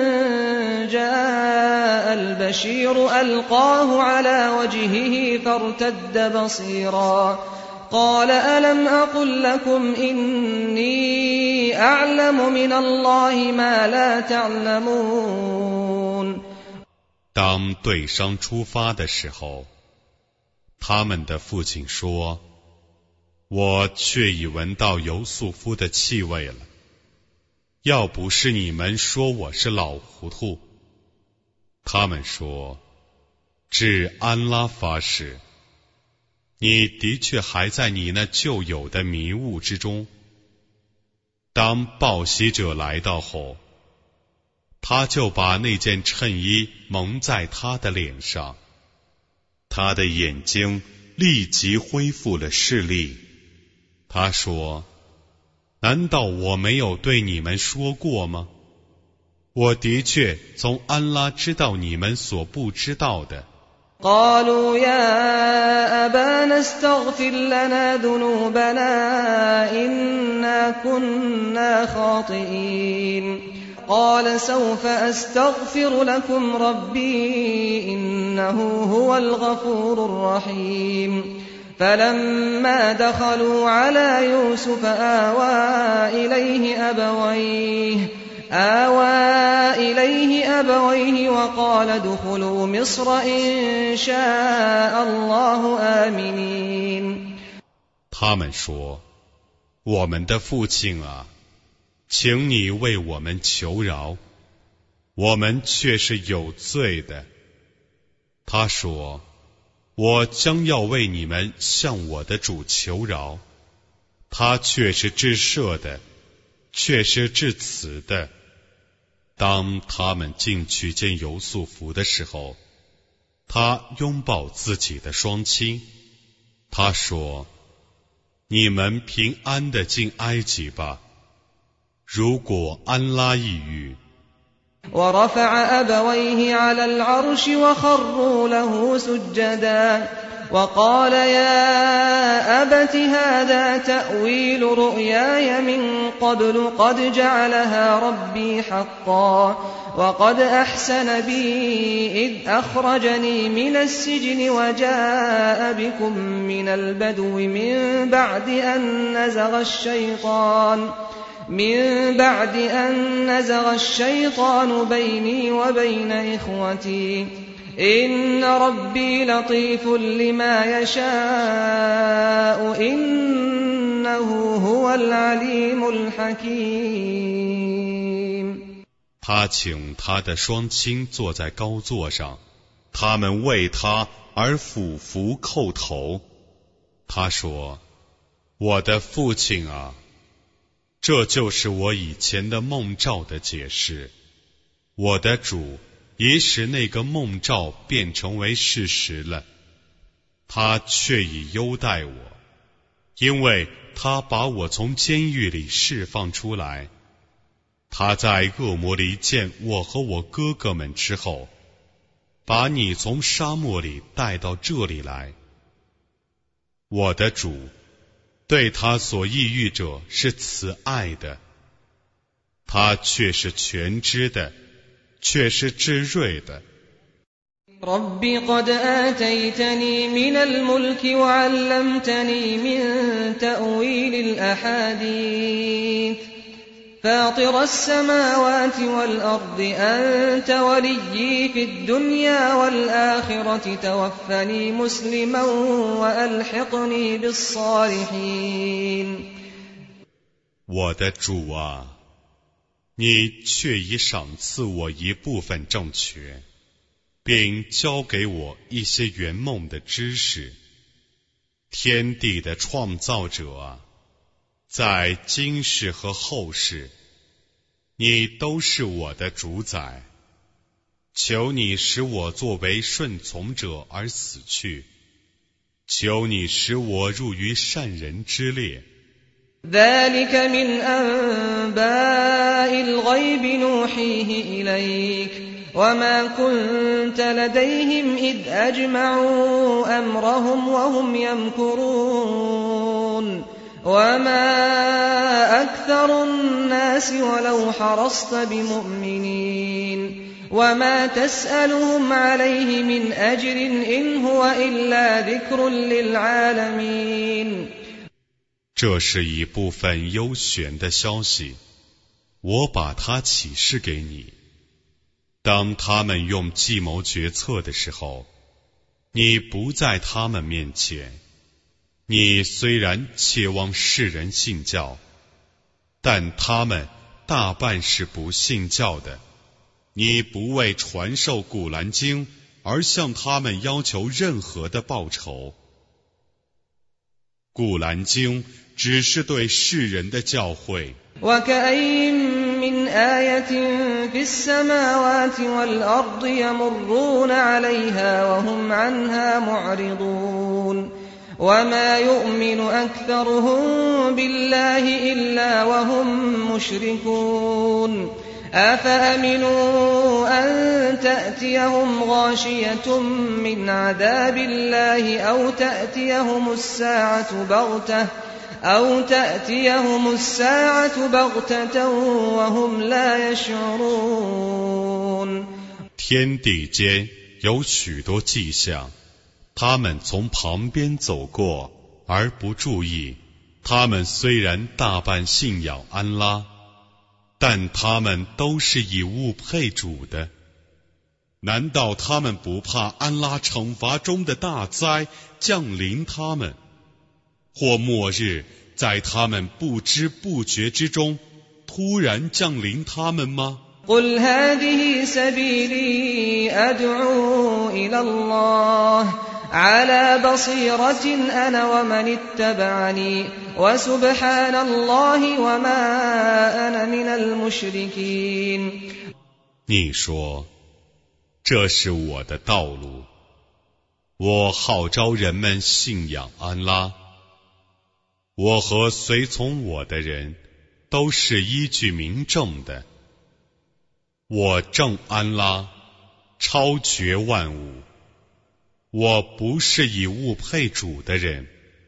جاء البشير ألقاه على وجهه فارتد بصيرا قال ألم أقل لكم إني أعلم من الله ما لا تعلمون 当对商出发的时候，他们的父亲说，我却已闻到尤素夫的气味了，要不是你们说我是老糊涂。他们说，至安拉发誓，你的确还在你那旧有的迷雾之中。当报喜者来到后，他就把那件衬衣蒙在他的脸上，他的眼睛立即恢复了视力。他说，难道我没有对你们说过吗？我的确从安拉知道你们所不知道的。 قالوا يا أبانا استغفر لنا ذنوبنا إنا كنا خاطئين قال سوف أستغفر لكم ربي إنه هو الغفور الرحيم فلما دخلوا على يوسف آوى إليه أبويه آوى إليه أبويه وقال ادخلوا مصر إن شاء الله آمنين 他们说，我们的父亲啊，请你为我们求饶，我们却是有罪的。他说，我将要为你们向我的主求饶，他却是至赦的，却是至慈的。当他们进去见尤素弗的时候，他拥抱自己的双亲，他说，你们平安地进埃及吧，如果安拉抑郁。 ورفع أبويه على العرش وخروا له سجدا وقال يا أبت هذا تأويل رؤياي من قبل قد جعلها ربي حقا وقد أحسن بي إذ أخرجني من السجن وجاء بكم من البدو من بعد أن نزغ الشيطان من بعد أن نزغ الشيطان بيني وبين إخوتي إن ربي لطيف لما يشاء إنه هو العليم الحكيم 他请他的双亲坐在高座上，他们为他而俯伏叩头。他说，我的父亲啊，这就是我以前的梦兆的解释。 我的主也使那个梦兆变成为事实了，他却已优待我，因为他把我从监狱里释放出来。他在恶魔里见我和我哥哥们之后，把你从沙漠里带到这里来。我的主对他所抑郁者是慈爱的，他却是全知的，却是智慧的。 رب قد آتيتني من الملك وعلمتني من تأويل الأحاديث فاطر السماوات والأرض أنت وليي في الدنيا والآخرة توفني مسلما وألحقني بالصالحين 我的主啊，你却已赏赐我一部分正确，并教给我一些圆梦的知识。天地的创造者啊，在今世和后世，你都是我的主宰。求你使我作为顺从者而死去，求你使我入于善人之列。 ذلك من أنباء الغيب نوحيه إليك وما كنت لديهم إذ أجمعوا أمرهم وهم يمكرون وما أكثر الناس ولو حرصت بمؤمنين وما تسألهم عليه من أجر إن هو إلا ذكر للعالمين 这是一部分幽玄的消息，我把它启示给你。当他们用计谋决策的时候，你不在他们面前。你虽然切望世人信教，但他们大半是不信教的。你不为传授古兰经而向他们要求任何的报酬。古兰经只是对世人的教诲。 وكأين من آية في السماوات والأرض يمرون عليها وهم عنها معرضون وما يؤمن أكثرهم بالله إلا وهم مشركون أفأمنوا أن تأتيهم غاشية من عذاب الله أو تأتيهم الساعة بغتة أو تأتيهم الساعة بغتة وهم لا يشعرون 天地间有许多迹象，他们从旁边走过而不注意。他们虽然大半信仰安拉，但他们都是以物配主的。难道他们不怕安拉惩罚中的大灾降临他们，或末日在他们不知不觉之中突然降临他们吗？ قل هذه سبيلي أدعو إلى الله على بصيرة أنا ومن اتبعني وسبحان الله وما أنا من المشركين 你说，这是我的道路，我号召人们信仰安拉，我和随从我的人都是依据明证的。我正安拉，超绝万物，我不是以物配主的人。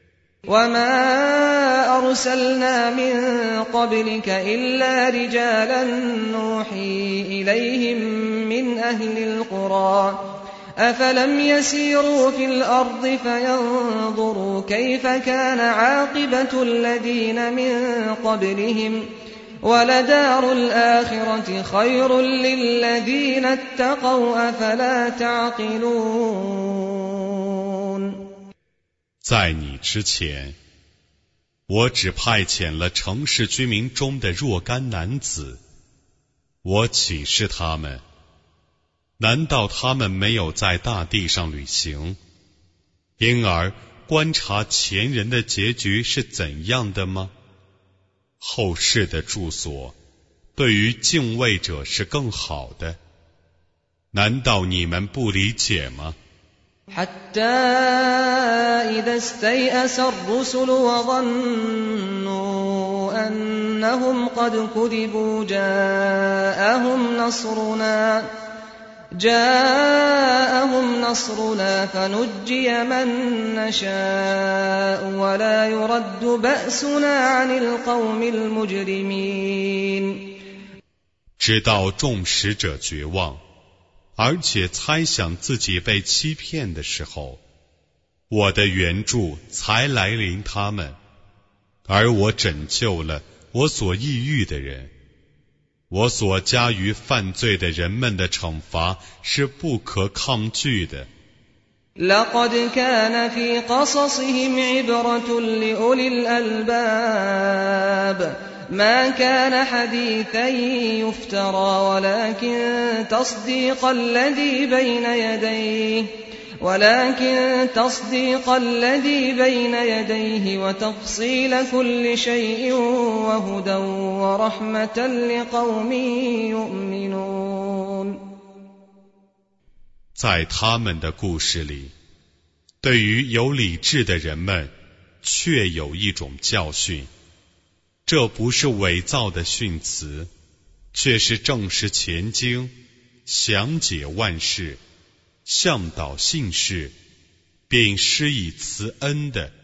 وما أرسلنا من قبلك إلا رجالا نوحي إليهم من أهل القرى أفلم يسيروا في الأرض فينظروا كيف كان عاقبة الذين من قبلهم ولدار الآخرة خير للذين اتقوا أفلا تعقلون 在你之前，我只派遣了城市居民中的若干男子，我启示他们，难道他们没有在大地上旅行，因而观察前人的结局是怎样的吗？后世的住所对于敬畏者是更好的。 难道你们不理解吗？ حتى إذا استيأس الرسل وظنوا أنهم قد كذبوا جاءهم نصرنا جاءهم نصرنا فنجي من نشاء ولا يرد بأسنا عن القوم المجرمين 直到众使者绝望，而且猜想自己被欺骗的时候，我的援助才来临他们，而我拯救了我所抑郁的人。我所加于犯罪的人们的惩罚是不可抗拒的。 لقد كان في قصصهم عبرة لأولي الألباب ما كان حديثا يفترى ولكن تصديق الذي بين يديه ولكن تصديق الذي بين يديه وتفصيل كل شيء وهدى ورحمة لقوم يؤمنون 在他们的故事里，对于有理智的人们，确有一种教训。这不是伪造的训词，却是证实前经，详解万事，向导信士，并施以慈恩的